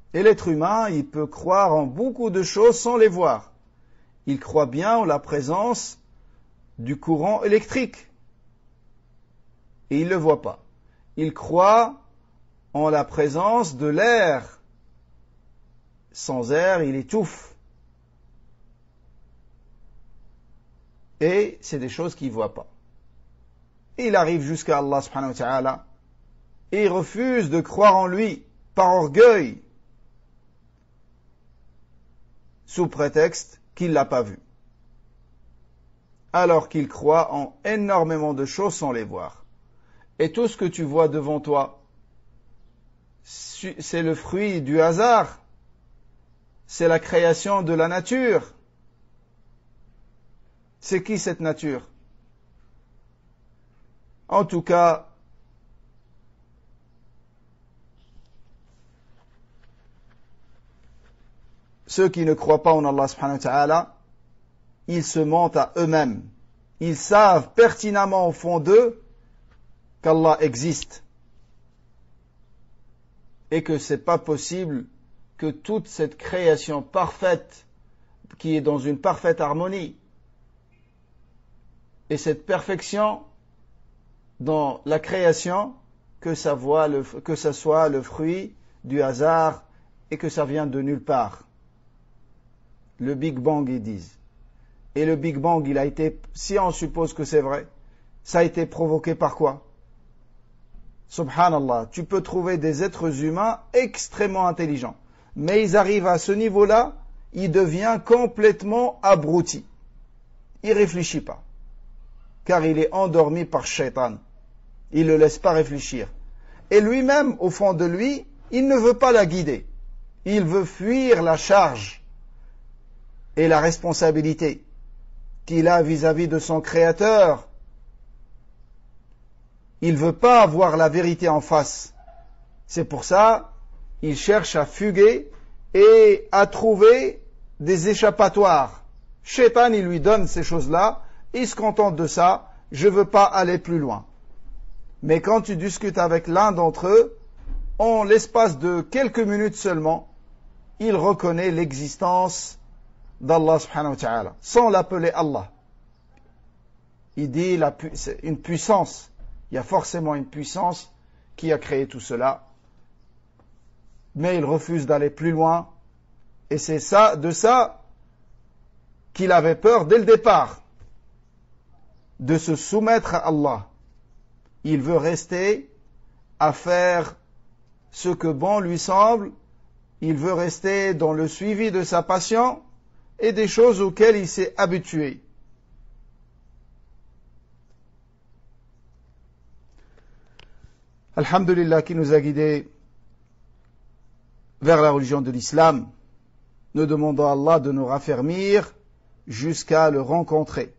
Et l'être humain, il peut croire en beaucoup de choses sans les voir. Il croit bien en la présence du courant électrique. Et il ne le voit pas. Il croit en la présence de l'air. Sans air, il étouffe. Et c'est des choses qu'il ne voit pas. Et il arrive jusqu'à Allah subhanahu wa ta'ala et il refuse de croire en lui par orgueil, sous prétexte qu'il ne l'a pas vu. Alors qu'il croit en énormément de choses sans les voir. Et tout ce que tu vois devant toi, c'est le fruit du hasard, c'est la création de la nature. C'est qui cette nature? En tout cas, ceux qui ne croient pas en Allah subhanahu wa ta'ala, ils se mentent à eux-mêmes. Ils savent pertinemment au fond d'eux qu'Allah existe et que c'est pas possible que toute cette création parfaite qui est dans une parfaite harmonie et cette perfection dans la création, que ça soit le fruit du hasard et que ça vient de nulle part. Le Big Bang, ils disent. Et le Big Bang, il a été, si on suppose que c'est vrai, ça a été provoqué par quoi? Subhanallah, tu peux trouver des êtres humains extrêmement intelligents, mais ils arrivent à ce niveau-là, il devient complètement abruti. Il réfléchit pas, car il est endormi par Shaitan. Il ne le laisse pas réfléchir. Et lui-même, au fond de lui, il ne veut pas la guider. Il veut fuir la charge et la responsabilité qu'il a vis-à-vis de son Créateur. Il ne veut pas avoir la vérité en face. C'est pour ça qu'il cherche à fuguer et à trouver des échappatoires. Shaitan, il lui donne ces choses-là, il se contente de ça, je ne veux pas aller plus loin. Mais quand tu discutes avec l'un d'entre eux, en l'espace de quelques minutes seulement, il reconnaît l'existence d'Allah subhanahu wa ta'ala, sans l'appeler Allah. Il dit une puissance. Il y a forcément une puissance qui a créé tout cela. Mais il refuse d'aller plus loin. Et c'est de ça qu'il avait peur dès le départ. De se soumettre à Allah. Il veut rester à faire ce que bon lui semble. Il veut rester dans le suivi de sa passion et des choses auxquelles il s'est habitué. Alhamdulillah qui nous a guidés vers la religion de l'islam. Nous demandons à Allah de nous raffermir jusqu'à le rencontrer.